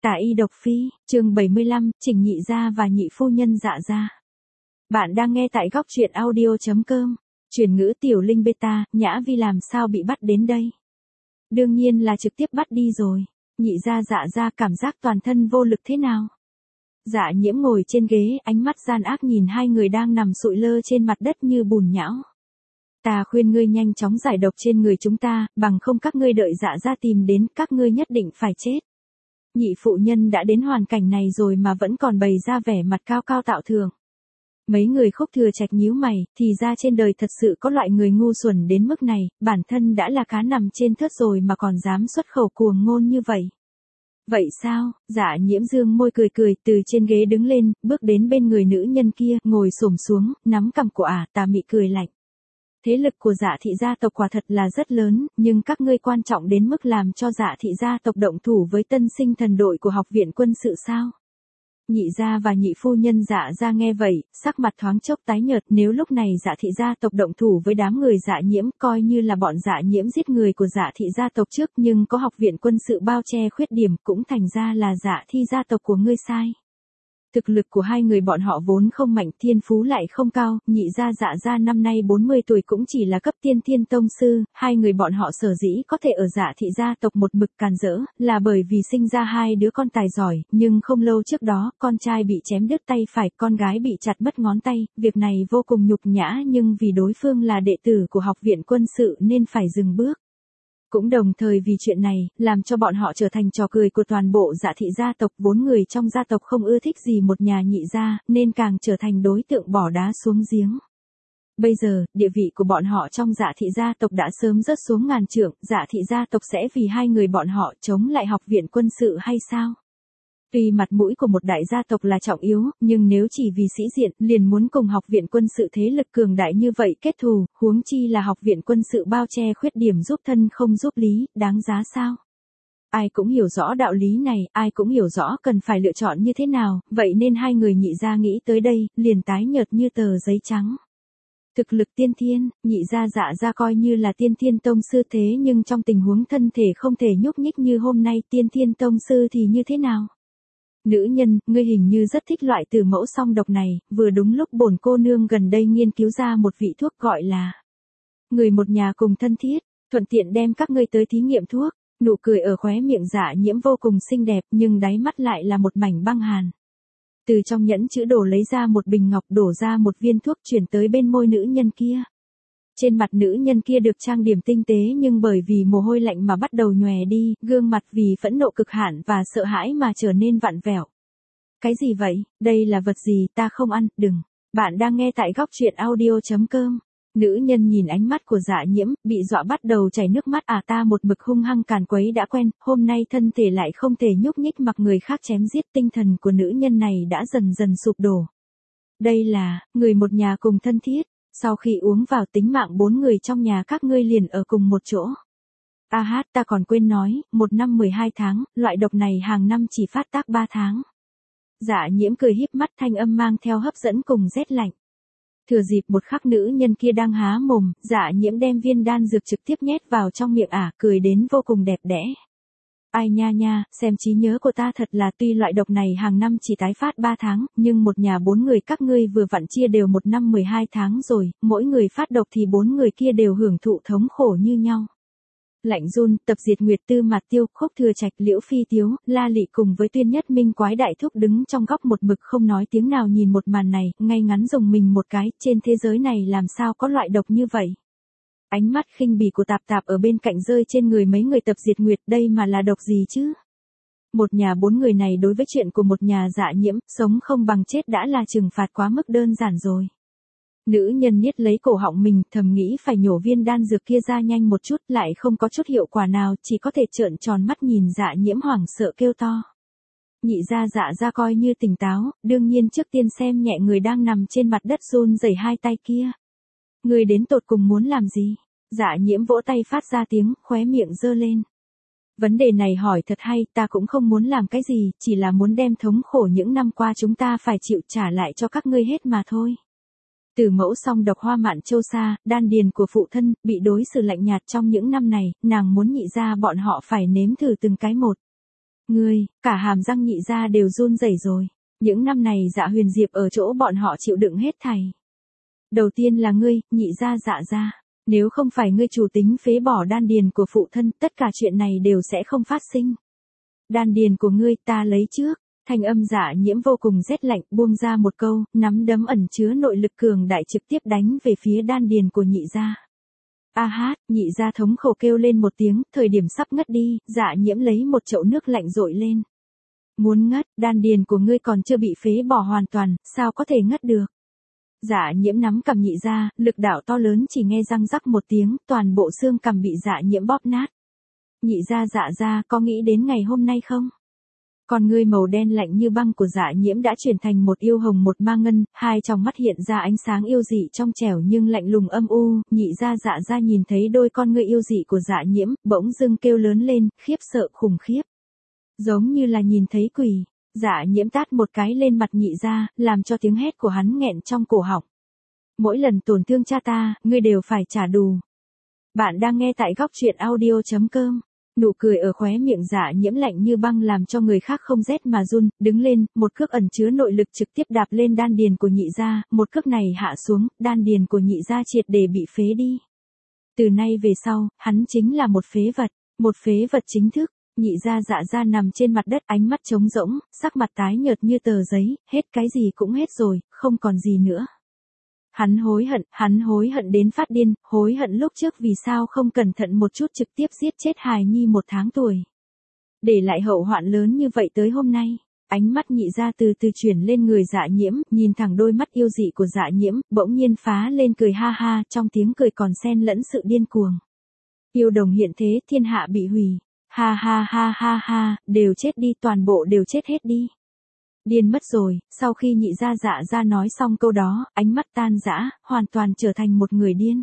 Tả y độc phi, chương 75, Trình nhị gia và nhị phu nhân Dạ gia. Bạn đang nghe tại góc truyện audio.com. Chuyển ngữ tiểu linh beta, Nhã Vi làm sao bị bắt đến đây? Đương nhiên là trực tiếp bắt đi rồi. Nhị gia Dạ gia cảm giác toàn thân vô lực thế nào? Dạ Nhiễm ngồi trên ghế, ánh mắt gian ác nhìn hai người đang nằm sụi lơ trên mặt đất như bùn nhão. Ta khuyên ngươi nhanh chóng giải độc trên người chúng ta, bằng không các ngươi đợi Dạ gia tìm đến, các ngươi nhất định phải chết. Nhị phụ nhân đã đến hoàn cảnh này rồi mà vẫn còn bày ra vẻ mặt cao cao tạo thường. Mấy người Khúc Thừa Trạch nhíu mày, thì ra trên đời thật sự có loại người ngu xuẩn đến mức này, bản thân đã là cá nằm trên thớt rồi mà còn dám xuất khẩu cuồng ngôn như vậy. Vậy sao? Dạ Nhiễm dương môi cười cười, từ trên ghế đứng lên, bước đến bên người nữ nhân kia, ngồi xổm xuống, nắm cằm của tà mị cười lạnh. Thế lực của Dạ thị gia tộc quả thật là rất lớn, nhưng các ngươi quan trọng đến mức làm cho Dạ thị gia tộc động thủ với tân sinh thần đội của học viện quân sự sao? Nhị gia và nhị phu nhân Dạ gia nghe vậy, sắc mặt thoáng chốc tái nhợt, nếu lúc này Dạ thị gia tộc động thủ với đám người Dạ Nhiễm, coi như là bọn Dạ Nhiễm giết người của Dạ thị gia tộc trước, nhưng có học viện quân sự bao che khuyết điểm, cũng thành ra là Dạ thị gia tộc của ngươi sai. Thực lực của hai người bọn họ vốn không mạnh, thiên phú lại không cao, nhị gia Dạ gia năm nay 40 tuổi cũng chỉ là cấp tiên thiên tông sư, hai người bọn họ sở dĩ có thể ở Dạ thị gia tộc một mực càn rỡ, là bởi vì sinh ra hai đứa con tài giỏi, nhưng không lâu trước đó, con trai bị chém đứt tay phải, con gái bị chặt mất ngón tay, việc này vô cùng nhục nhã nhưng vì đối phương là đệ tử của học viện quân sự nên phải dừng bước. Cũng đồng thời vì chuyện này, làm cho bọn họ trở thành trò cười của toàn bộ Dạ thị gia tộc, vốn người trong gia tộc không ưa thích gì một nhà nhị gia, nên càng trở thành đối tượng bỏ đá xuống giếng. Bây giờ, địa vị của bọn họ trong Dạ thị gia tộc đã sớm rớt xuống ngàn trượng, Dạ thị gia tộc sẽ vì hai người bọn họ chống lại học viện quân sự hay sao? Tuy mặt mũi của một đại gia tộc là trọng yếu, nhưng nếu chỉ vì sĩ diện, liền muốn cùng học viện quân sự thế lực cường đại như vậy kết thù, huống chi là học viện quân sự bao che khuyết điểm giúp thân không giúp lý, đáng giá sao? Ai cũng hiểu rõ đạo lý này, ai cũng hiểu rõ cần phải lựa chọn như thế nào, vậy nên hai người nhị gia nghĩ tới đây, liền tái nhợt như tờ giấy trắng. Thực lực tiên thiên, nhị gia Dạ gia coi như là tiên thiên tông sư thế nhưng trong tình huống thân thể không thể nhúc nhích như hôm nay, tiên thiên tông sư thì như thế nào? Nữ nhân, ngươi hình như rất thích loại từ mẫu song độc này, vừa đúng lúc bổn cô nương gần đây nghiên cứu ra một vị thuốc gọi là người một nhà cùng thân thiết, thuận tiện đem các ngươi tới thí nghiệm thuốc. Nụ cười ở khóe miệng Dạ Nhiễm vô cùng xinh đẹp nhưng đáy mắt lại là một mảnh băng hàn. Từ trong nhẫn chữ đồ lấy ra một bình ngọc, đổ ra một viên thuốc chuyển tới bên môi nữ nhân kia. Trên mặt nữ nhân kia được trang điểm tinh tế nhưng bởi vì mồ hôi lạnh mà bắt đầu nhòe đi, gương mặt vì phẫn nộ cực hạn và sợ hãi mà trở nên vặn vẹo. Cái gì vậy? Đây là vật gì? Ta không ăn, đừng. Bạn đang nghe tại góc truyện audio.com. Nữ nhân nhìn ánh mắt của Dạ Nhiễm, bị dọa bắt đầu chảy nước mắt. Ta một mực hung hăng càn quấy đã quen, hôm nay thân thể lại không thể nhúc nhích mặc người khác chém giết, tinh thần của nữ nhân này đã dần dần sụp đổ. Đây là, người một nhà cùng thân thiết. Sau khi uống vào tính mạng 4 người trong nhà các ngươi liền ở cùng một chỗ. Ta còn quên nói, 1 năm 12 tháng, loại độc này hàng năm chỉ phát tác 3 tháng. Dạ Nhiễm cười híp mắt, thanh âm mang theo hấp dẫn cùng rét lạnh. Thừa dịp một khắc nữ nhân kia đang há mồm, Dạ Nhiễm đem viên đan dược trực tiếp nhét vào trong miệng cười đến vô cùng đẹp đẽ. Ai nha, xem trí nhớ của ta thật là, tuy loại độc này hàng năm chỉ tái phát 3 tháng, nhưng một nhà 4 người các ngươi vừa vặn chia đều 1 năm 12 tháng rồi, mỗi người phát độc thì 4 người kia đều hưởng thụ thống khổ như nhau. Lạnh run, Tập Diệt Nguyệt, Tư Mạt Tiêu, Khúc Thừa Trạch, Liễu Phi Tiếu, La Lị cùng với Tuyên Nhất Minh Quái Đại Thúc đứng trong góc một mực không nói tiếng nào nhìn một màn này, ngay ngắn rùng mình một cái, trên thế giới này làm sao có loại độc như vậy? Ánh mắt khinh bỉ của Tạp Tạp ở bên cạnh rơi trên người mấy người Tập Diệt Nguyệt, đây mà là độc gì chứ? Một nhà 4 người này đối với chuyện của một nhà Dạ Nhiễm, sống không bằng chết đã là trừng phạt quá mức đơn giản rồi. Nữ nhân niết lấy cổ họng mình, thầm nghĩ phải nhổ viên đan dược kia ra nhanh một chút, lại không có chút hiệu quả nào, chỉ có thể trợn tròn mắt nhìn Dạ Nhiễm hoảng sợ kêu to. Nhị gia Dạ gia coi như tỉnh táo, đương nhiên trước tiên xem nhẹ người đang nằm trên mặt đất run rẩy hai tay kia. Người đến tột cùng muốn làm gì? Dạ Nhiễm vỗ tay phát ra tiếng, khóe miệng giơ lên. Vấn đề này hỏi thật hay, ta cũng không muốn làm cái gì, chỉ là muốn đem thống khổ những năm qua chúng ta phải chịu trả lại cho các ngươi hết mà thôi. Từ mẫu song độc Hoa Mạn Châu xa, đan điền của phụ thân, bị đối xử lạnh nhạt trong những năm này, nàng muốn nhị gia bọn họ phải nếm thử từng cái một. Cả hàm răng nhị gia đều run rẩy rồi. Những năm này Dạ Huyền Diệp ở chỗ bọn họ chịu đựng hết thảy. Đầu tiên là ngươi, nhị gia Dạ gia. Nếu không phải ngươi chủ tính phế bỏ đan điền của phụ thân, tất cả chuyện này đều sẽ không phát sinh. Đan điền của ngươi ta lấy trước. Thanh âm Dạ Nhiễm vô cùng rét lạnh, buông ra một câu, nắm đấm ẩn chứa nội lực cường đại trực tiếp đánh về phía đan điền của nhị gia. A hát, nhị gia thống khổ kêu lên một tiếng, thời điểm sắp ngất đi, Dạ Nhiễm lấy một chậu nước lạnh dội lên. Muốn ngất, đan điền của ngươi còn chưa bị phế bỏ hoàn toàn, sao có thể ngất được? Dạ Nhiễm nắm cằm nhị gia, lực đạo to lớn chỉ nghe răng rắc một tiếng, toàn bộ xương cằm bị Dạ Nhiễm bóp nát. Nhị gia Dạ gia có nghĩ đến ngày hôm nay không? Con ngươi màu đen lạnh như băng của Dạ Nhiễm đã chuyển thành một yêu hồng một ma ngân, hai tròng mắt hiện ra ánh sáng yêu dị trong trẻo nhưng lạnh lùng âm u, nhị gia Dạ gia nhìn thấy đôi con ngươi yêu dị của Dạ Nhiễm, bỗng dưng kêu lớn lên, khiếp sợ khủng khiếp. Giống như là nhìn thấy quỷ, Dạ Nhiễm tát một cái lên mặt nhị gia, làm cho tiếng hét của hắn nghẹn trong cổ họng. Mỗi lần tổn thương cha ta, ngươi đều phải trả đù. Bạn đang nghe tại góc truyện audio.com. Nụ cười ở khóe miệng Dạ Nhiễm lạnh như băng làm cho người khác không rét mà run, đứng lên, một cước ẩn chứa nội lực trực tiếp đạp lên đan điền của nhị gia, một cước này hạ xuống, đan điền của nhị gia triệt để bị phế đi. Từ nay về sau, hắn chính là một phế vật chính thức. Nhị gia Dạ gia nằm trên mặt đất, ánh mắt trống rỗng, sắc mặt tái nhợt như tờ giấy, hết cái gì cũng hết rồi, không còn gì nữa. Hắn hối hận đến phát điên, hối hận lúc trước vì sao không cẩn thận một chút trực tiếp giết chết hài nhi 1 tháng tuổi. Để lại hậu hoạn lớn như vậy tới hôm nay. Ánh mắt nhị gia từ từ chuyển lên người Dạ Nhiễm, nhìn thẳng đôi mắt yêu dị của Dạ Nhiễm, bỗng nhiên phá lên cười ha ha, trong tiếng cười còn xen lẫn sự điên cuồng. Yêu đồng hiện thế, thiên hạ bị hủy. Ha ha ha ha ha, đều chết đi, toàn bộ đều chết hết đi. Điên mất rồi, sau khi nhị gia Dạ gia nói xong câu đó, ánh mắt tan rã, hoàn toàn trở thành một người điên.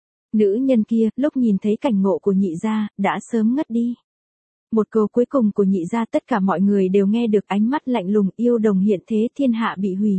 Nữ nhân kia, lúc nhìn thấy cảnh ngộ của nhị gia, đã sớm ngất đi. Một câu cuối cùng của nhị gia tất cả mọi người đều nghe được, ánh mắt lạnh lùng, yêu đồng hiện thế, thiên hạ bị hủy.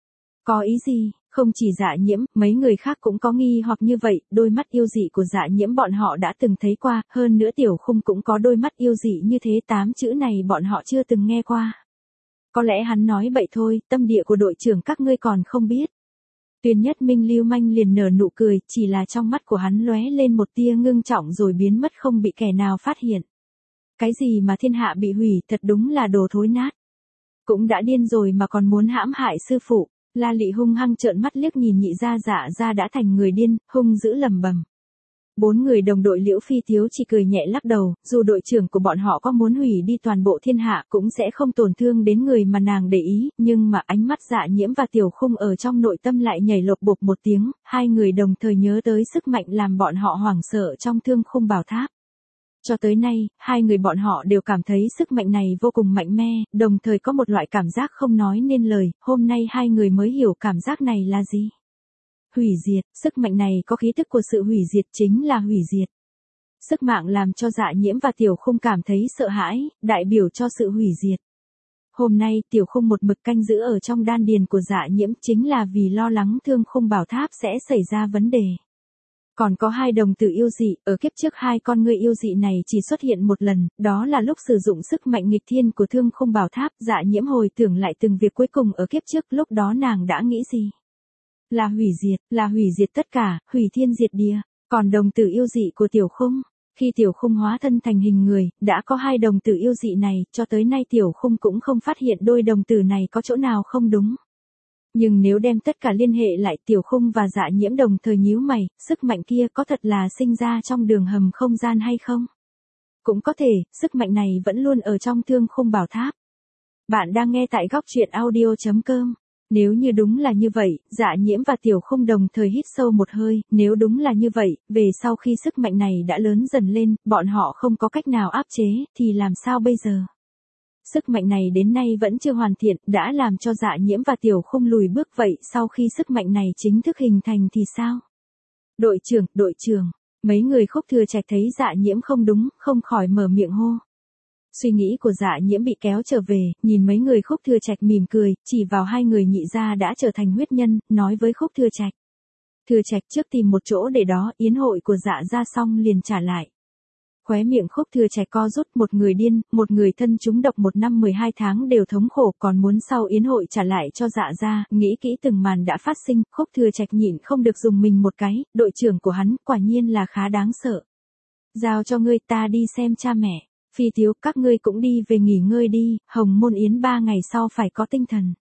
Có ý gì? Không chỉ Dạ Nhiễm, mấy người khác cũng có nghi hoặc như vậy, đôi mắt yêu dị của Dạ Nhiễm bọn họ đã từng thấy qua, hơn nữa Tiểu Khung cũng có đôi mắt yêu dị như thế, 8 chữ này bọn họ chưa từng nghe qua. Có lẽ hắn nói bậy thôi, tâm địa của đội trưởng các ngươi còn không biết. Tuyên Nhất Minh lưu manh liền nở nụ cười, chỉ là trong mắt của hắn lóe lên một tia ngưng trọng rồi biến mất không bị kẻ nào phát hiện. Cái gì mà thiên hạ bị hủy, thật đúng là đồ thối nát. Cũng đã điên rồi mà còn muốn hãm hại sư phụ. La Lị hung hăng trợn mắt liếc nhìn nhị gia Dạ gia đã thành người điên, hung dữ lầm bầm. 4 người đồng đội Liễu Phi Tiếu chỉ cười nhẹ lắc đầu, dù đội trưởng của bọn họ có muốn hủy đi toàn bộ thiên hạ cũng sẽ không tổn thương đến người mà nàng để ý, nhưng mà ánh mắt Dạ Nhiễm và Tiểu Khung ở trong nội tâm lại nhảy lộp bộp một tiếng, hai người đồng thời nhớ tới sức mạnh làm bọn họ hoảng sợ trong Thương Khung Bảo Tháp. Cho tới nay, hai người bọn họ đều cảm thấy sức mạnh này vô cùng mạnh mẽ, đồng thời có một loại cảm giác không nói nên lời, hôm nay hai người mới hiểu cảm giác này là gì. Hủy diệt, sức mạnh này có khí tức của sự hủy diệt, chính là hủy diệt. Sức mạnh làm cho Dạ Nhiễm và Tiểu Khung cảm thấy sợ hãi, đại biểu cho sự hủy diệt. Hôm nay Tiểu Khung một mực canh giữ ở trong đan điền của Dạ Nhiễm chính là vì lo lắng Thương Khung Bảo Tháp sẽ xảy ra vấn đề. Còn có 2 đồng tử yêu dị, ở kiếp trước 2 con ngươi yêu dị này chỉ xuất hiện một lần, đó là lúc sử dụng sức mạnh nghịch thiên của Thương Khung Bảo Tháp. Dạ Nhiễm hồi tưởng lại từng việc cuối cùng ở kiếp trước, lúc đó nàng đã nghĩ gì? Là hủy diệt tất cả, hủy thiên diệt địa. Còn đồng tử yêu dị của Tiểu Khung, khi Tiểu Khung hóa thân thành hình người, đã có 2 đồng tử yêu dị này, cho tới nay Tiểu Khung cũng không phát hiện đôi đồng tử này có chỗ nào không đúng. Nhưng nếu đem tất cả liên hệ lại, Tiểu Khung và Dạ Nhiễm đồng thời nhíu mày, sức mạnh kia có thật là sinh ra trong đường hầm không gian hay không? Cũng có thể, sức mạnh này vẫn luôn ở trong Thương Khung Bảo Tháp. Bạn đang nghe tại góc truyện audio.com. Nếu như đúng là như vậy, Dạ Nhiễm và Tiểu Khung đồng thời hít sâu một hơi, nếu đúng là như vậy, về sau khi sức mạnh này đã lớn dần lên, bọn họ không có cách nào áp chế, thì làm sao bây giờ? Sức mạnh này đến nay vẫn chưa hoàn thiện, đã làm cho Dạ Nhiễm và Tiểu Khung lùi bước, vậy sau khi sức mạnh này chính thức hình thành thì sao? Đội trưởng, mấy người Khúc Thừa Trạch thấy Dạ Nhiễm không đúng, không khỏi mở miệng hô. Suy nghĩ của Dạ Nhiễm bị kéo trở về, nhìn mấy người Khúc Thừa Trạch mỉm cười, chỉ vào 2 người nhị gia đã trở thành huyết nhân, nói với Khúc Thừa Trạch. Thừa Trạch trước tìm một chỗ để đó, yến hội của Dạ gia xong liền trả lại. Khóe miệng Khúc Thừa Trạch co rút, một người điên, một người thân trúng độc 1 năm 12 tháng đều thống khổ, còn muốn sau yến hội trả lại cho Dạ gia, nghĩ kỹ từng màn đã phát sinh, Khúc Thừa Trạch nhịn không được dùng mình một cái, đội trưởng của hắn, quả nhiên là khá đáng sợ. Giao cho ngươi, ta đi xem cha mẹ. Phi Tiếu, các ngươi cũng đi về nghỉ ngơi đi, Hồng Môn Yến 3 ngày sau phải có tinh thần.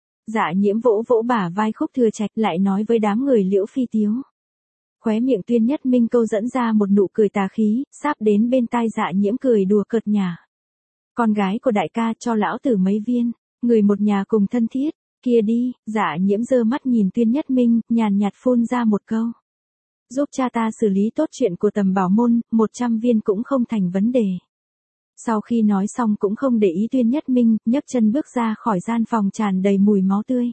Dạ Nhiễm vỗ vỗ bả vai Khúc Thừa Trạch, lại nói với đám người Liễu Phi Tiếu. Khóe miệng Tuyên Nhất Minh câu dẫn ra một nụ cười tà khí, sắp đến bên tai Dạ Nhiễm cười đùa cợt nhả. Con gái của đại ca cho lão tử mấy viên, người một nhà cùng thân thiết, kia đi. Dạ Nhiễm giơ mắt nhìn Tuyên Nhất Minh, nhàn nhạt phun ra một câu. Giúp cha ta xử lý tốt chuyện của Tầm Bảo Môn, 100 viên cũng không thành vấn đề. Sau khi nói xong cũng không để ý Tuyên Nhất Minh, nhấc chân bước ra khỏi gian phòng tràn đầy mùi máu tươi.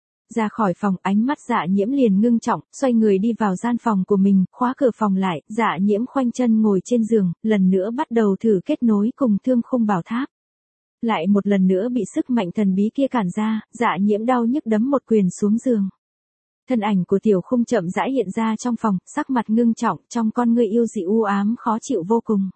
Ra khỏi phòng, ánh mắt Dạ Nhiễm liền ngưng trọng, xoay người đi vào gian phòng của mình, khóa cửa phòng lại, Dạ Nhiễm khoanh chân ngồi trên giường, lần nữa bắt đầu thử kết nối cùng Thương Khung Bảo Tháp. Lại một lần nữa bị sức mạnh thần bí kia cản ra, Dạ Nhiễm đau nhức đấm một quyền xuống giường. Thân ảnh của Tiểu Khung chậm rãi hiện ra trong phòng, sắc mặt ngưng trọng, trong con ngươi yêu dị u ám khó chịu vô cùng.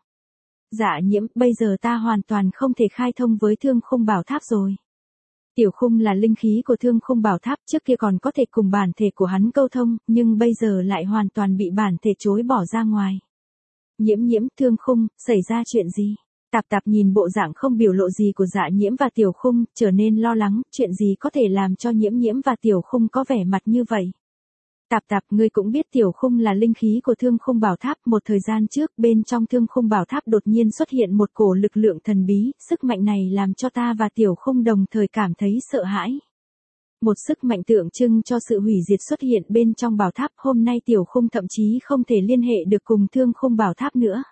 Dạ Nhiễm, bây giờ ta hoàn toàn không thể khai thông với Thương Khung Bảo Tháp rồi. Tiểu Khung là linh khí của Thương Khung Bảo Tháp, trước kia còn có thể cùng bản thể của hắn câu thông, nhưng bây giờ lại hoàn toàn bị bản thể chối bỏ ra ngoài. Nhiễm, Thương Khung, xảy ra chuyện gì? Tạp Tạp nhìn bộ dạng không biểu lộ gì của Dạ Nhiễm và Tiểu Khung, trở nên lo lắng, chuyện gì có thể làm cho Nhiễm và Tiểu Khung có vẻ mặt như vậy. Tạp, ngươi cũng biết Tiểu Khung là linh khí của Thương Khung Bảo Tháp, một thời gian trước bên trong Thương Khung Bảo Tháp đột nhiên xuất hiện một cổ lực lượng thần bí, sức mạnh này làm cho ta và Tiểu Khung đồng thời cảm thấy sợ hãi. Một sức mạnh tượng trưng cho sự hủy diệt xuất hiện bên trong bảo tháp, hôm nay Tiểu Khung thậm chí không thể liên hệ được cùng Thương Khung Bảo Tháp nữa.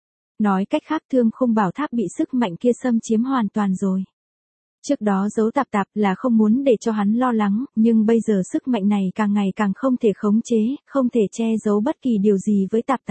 Nói cách khác, Thương Khung Bảo Tháp bị sức mạnh kia xâm chiếm hoàn toàn rồi. Trước đó giấu Tạp là không muốn để cho hắn lo lắng, nhưng bây giờ sức mạnh này càng ngày càng không thể khống chế, không thể che giấu bất kỳ điều gì với Tạp.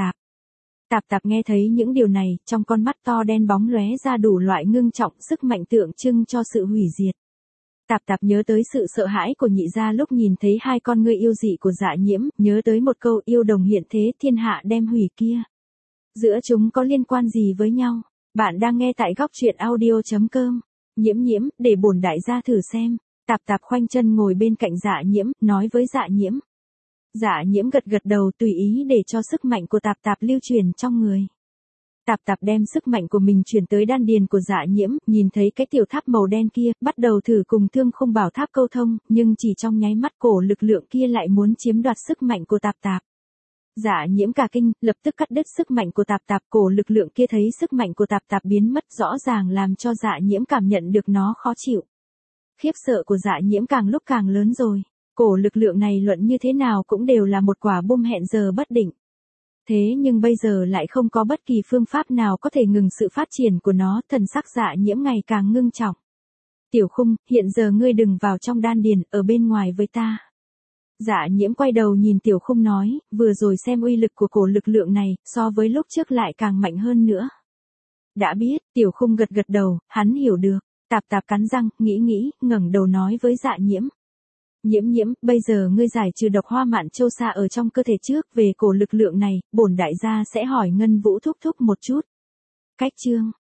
Tạp nghe thấy những điều này, trong con mắt to đen bóng lóe ra đủ loại ngưng trọng, sức mạnh tượng trưng cho sự hủy diệt. Tạp nhớ tới sự sợ hãi của nhị gia lúc nhìn thấy hai con ngươi yêu dị của Dạ Nhiễm, nhớ tới một câu yêu đồng hiện thế thiên hạ đem hủy kia. Giữa chúng có liên quan gì với nhau? Bạn đang nghe tại góc truyện audio.com. Nhiễm, để bổn đại gia thử xem. Tạp khoanh chân ngồi bên cạnh Dạ Nhiễm, nói với Dạ Nhiễm. Dạ Nhiễm gật đầu tùy ý để cho sức mạnh của Tạp lưu truyền trong người. Tạp đem sức mạnh của mình chuyển tới đan điền của Dạ Nhiễm, nhìn thấy cái tiểu tháp màu đen kia, bắt đầu thử cùng Thương Khung Bảo Tháp câu thông, nhưng chỉ trong nháy mắt cổ lực lượng kia lại muốn chiếm đoạt sức mạnh của Tạp. Dạ Nhiễm cả kinh, lập tức cắt đứt sức mạnh của Tạp, cổ lực lượng kia thấy sức mạnh của Tạp biến mất rõ ràng làm cho Dạ Nhiễm cảm nhận được nó khó chịu. Khiếp sợ của Dạ Nhiễm càng lúc càng lớn rồi, cổ lực lượng này luận như thế nào cũng đều là một quả bom hẹn giờ bất định. Thế nhưng bây giờ lại không có bất kỳ phương pháp nào có thể ngừng sự phát triển của nó, thần sắc Dạ Nhiễm ngày càng ngưng trọng. Tiểu Khung, hiện giờ ngươi đừng vào trong đan điền, ở bên ngoài với ta. Dạ Nhiễm quay đầu nhìn Tiểu Khung nói, vừa rồi xem uy lực của cổ lực lượng này, so với lúc trước lại càng mạnh hơn nữa. Đã biết, Tiểu Khung gật đầu, hắn hiểu được. Tạp cắn răng, nghĩ, ngẩng đầu nói với Dạ Nhiễm. Nhiễm, bây giờ ngươi giải trừ độc hoa mạn châu xa ở trong cơ thể trước, về cổ lực lượng này, bổn đại gia sẽ hỏi Ngân Vũ thúc một chút. Cách chương.